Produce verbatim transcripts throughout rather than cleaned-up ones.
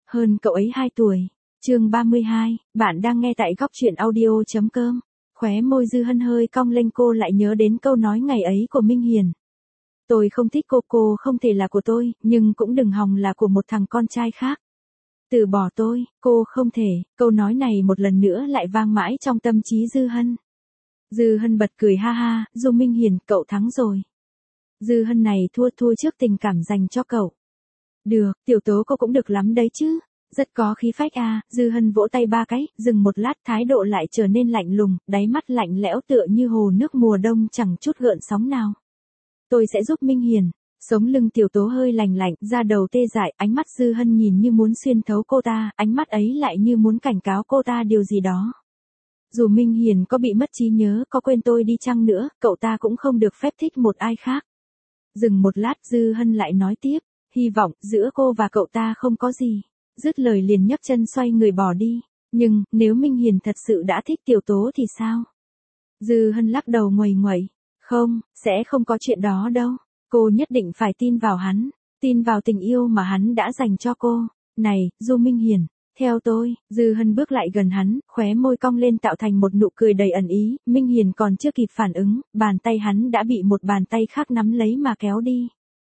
hơn cậu ấy hai tuổi. Chương ba mươi hai, bạn đang nghe tại góc truyện audio.com. Khóe môi Dư Hân hơi cong lên, cô lại nhớ đến câu nói ngày ấy của Minh Hiền. Tôi không thích cô, cô không thể là của tôi, nhưng cũng đừng hòng là của một thằng con trai khác. Từ bỏ tôi, cô không thể, câu nói này một lần nữa lại vang mãi trong tâm trí Dư Hân. Dư Hân bật cười ha ha, Du Minh Hiền, cậu thắng rồi. Dư Hân này thua thua trước tình cảm dành cho cậu. Được, tiểu tố cô cũng được lắm đấy chứ. Rất có khí phách à, Dư Hân vỗ tay ba cái, dừng một lát thái độ lại trở nên lạnh lùng, đáy mắt lạnh lẽo tựa như hồ nước mùa đông chẳng chút gợn sóng nào. Tôi sẽ giúp Minh Hiền. Sống lưng tiểu tố hơi lành lạnh, da đầu tê dại, ánh mắt Dư Hân nhìn như muốn xuyên thấu cô ta, ánh mắt ấy lại như muốn cảnh cáo cô ta điều gì đó. Dù Minh Hiền có bị mất trí nhớ, có quên tôi đi chăng nữa, cậu ta cũng không được phép thích một ai khác. Dừng một lát Dư Hân lại nói tiếp, hy vọng giữa cô và cậu ta không có gì. Dứt lời liền nhấc chân xoay người bỏ đi. Nhưng, nếu Minh Hiền thật sự đã thích tiểu tố thì sao? Dư Hân lắc đầu nguầy nguậy. Không, sẽ không có chuyện đó đâu. Cô nhất định phải tin vào hắn. Tin vào tình yêu mà hắn đã dành cho cô. Này, Du Minh Hiền, theo tôi. Dư Hân bước lại gần hắn, khóe môi cong lên tạo thành một nụ cười đầy ẩn ý. Minh Hiền còn chưa kịp phản ứng, bàn tay hắn đã bị một bàn tay khác nắm lấy mà kéo đi.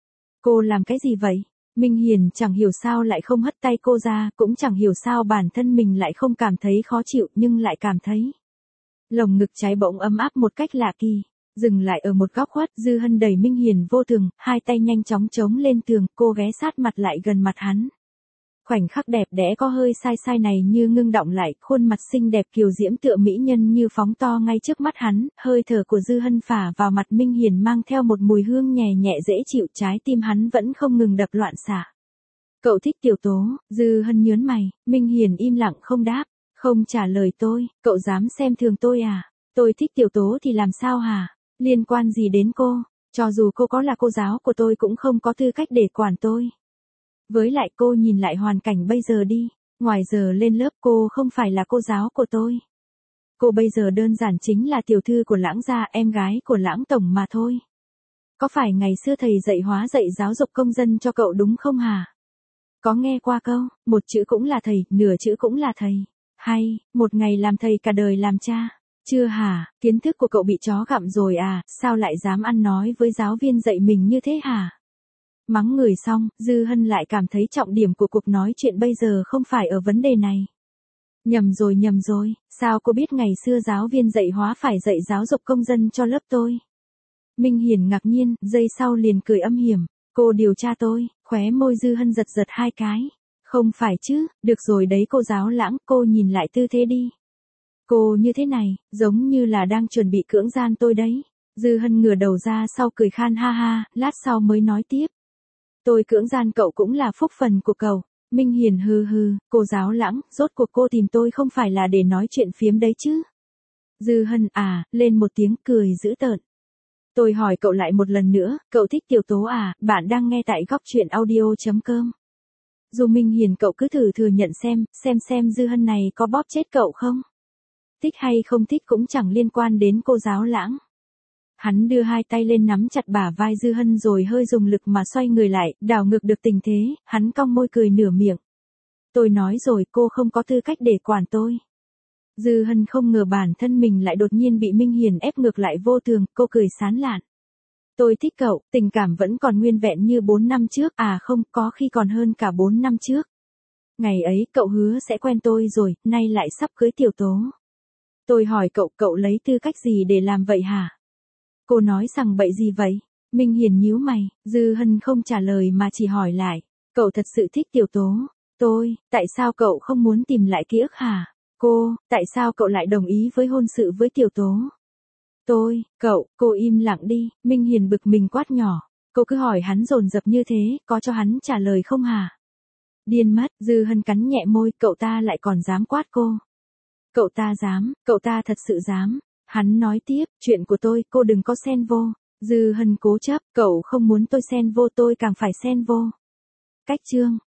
Cô làm cái gì vậy? Minh Hiền chẳng hiểu sao lại không hất tay cô ra, cũng chẳng hiểu sao bản thân mình lại không cảm thấy khó chịu nhưng lại cảm thấy lồng ngực cháy bỗng ấm áp một cách lạ kỳ. Dừng lại ở một góc khuất, Dư Hân đẩy Minh Hiền vô tường, hai tay nhanh chóng chống lên tường, cô ghé sát mặt lại gần mặt hắn. Khoảnh khắc đẹp đẽ có hơi sai sai này như ngưng đọng lại, khuôn mặt xinh đẹp kiều diễm tựa mỹ nhân như phóng to ngay trước mắt hắn, hơi thở của Dư Hân phả vào mặt Minh Hiền mang theo một mùi hương nhẹ nhẹ dễ chịu, trái tim hắn vẫn không ngừng đập loạn xạ. Cậu thích tiểu tố? Dư Hân nhớn mày. Minh Hiền im lặng không đáp, không trả lời tôi. Cậu dám xem thường tôi à? Tôi thích tiểu tố thì làm sao hả? Liên quan gì đến cô? Cho dù cô có là cô giáo của tôi cũng không có tư cách để quản tôi. Với lại cô nhìn lại hoàn cảnh bây giờ đi, ngoài giờ lên lớp cô không phải là cô giáo của tôi. Cô bây giờ đơn giản chính là tiểu thư của Lãng gia, em gái của Lãng tổng mà thôi. Có phải ngày xưa thầy dạy hóa dạy giáo dục công dân cho cậu đúng không hả? Có nghe qua câu, một chữ cũng là thầy, nửa chữ cũng là thầy. Hay, một ngày làm thầy cả đời làm cha. Chưa hả, kiến thức của cậu bị chó gặm rồi à, sao lại dám ăn nói với giáo viên dạy mình như thế hả? Mắng người xong, Dư Hân lại cảm thấy trọng điểm của cuộc nói chuyện bây giờ không phải ở vấn đề này. Nhầm rồi nhầm rồi, sao cô biết ngày xưa giáo viên dạy hóa phải dạy giáo dục công dân cho lớp tôi? Minh Hiền ngạc nhiên, giây sau liền cười âm hiểm. Cô điều tra tôi, khóe môi Dư Hân giật giật hai cái. Không phải chứ, được rồi đấy cô giáo Lãng, cô nhìn lại tư thế đi. Cô như thế này, giống như là đang chuẩn bị cưỡng gian tôi đấy. Dư Hân ngửa đầu ra sau cười khan ha ha, lát sau mới nói tiếp. Tôi cưỡng gian cậu cũng là phúc phần của cậu. Minh Hiền hừ hừ, cô giáo Lãng, rốt cuộc cô tìm tôi không phải là để nói chuyện phiếm đấy chứ. Dư Hân à, lên một tiếng cười dữ tợn. Tôi hỏi cậu lại một lần nữa, cậu thích tiểu tố à, bạn đang nghe tại góc truyện audio.com. Dù Minh Hiền cậu cứ thử thừa nhận xem, xem xem Dư Hân này có bóp chết cậu không? Thích hay không thích cũng chẳng liên quan đến cô giáo Lãng. Hắn đưa hai tay lên nắm chặt bả vai Dư Hân rồi hơi dùng lực mà xoay người lại, đảo ngược được tình thế, hắn cong môi cười nửa miệng. Tôi nói rồi cô không có tư cách để quản tôi. Dư Hân không ngờ bản thân mình lại đột nhiên bị Minh Hiền ép ngược lại vô tường, cô cười sán lạn. Tôi thích cậu, tình cảm vẫn còn nguyên vẹn như bốn năm trước, à không, có khi còn hơn cả bốn năm trước. Ngày ấy cậu hứa sẽ quen tôi rồi, nay lại sắp cưới tiểu tố. Tôi hỏi cậu, cậu lấy tư cách gì để làm vậy hả? Cô nói rằng bậy gì vậy? Minh Hiền nhíu mày, Dư Hân không trả lời mà chỉ hỏi lại. Cậu thật sự thích tiểu tố? Tôi, tại sao cậu không muốn tìm lại ký ức hả? Cô, tại sao cậu lại đồng ý với hôn sự với tiểu tố? Tôi, cậu, cô im lặng đi, Minh Hiền bực mình quát nhỏ. Cô cứ hỏi hắn dồn dập như thế, có cho hắn trả lời không hả? Điên mất, Dư Hân cắn nhẹ môi, cậu ta lại còn dám quát cô. Cậu ta dám, cậu ta thật sự dám. Hắn nói tiếp, chuyện của tôi, cô đừng có xen vô. Dư Hân cố chấp, cậu không muốn tôi xen vô tôi càng phải xen vô. Cách chương.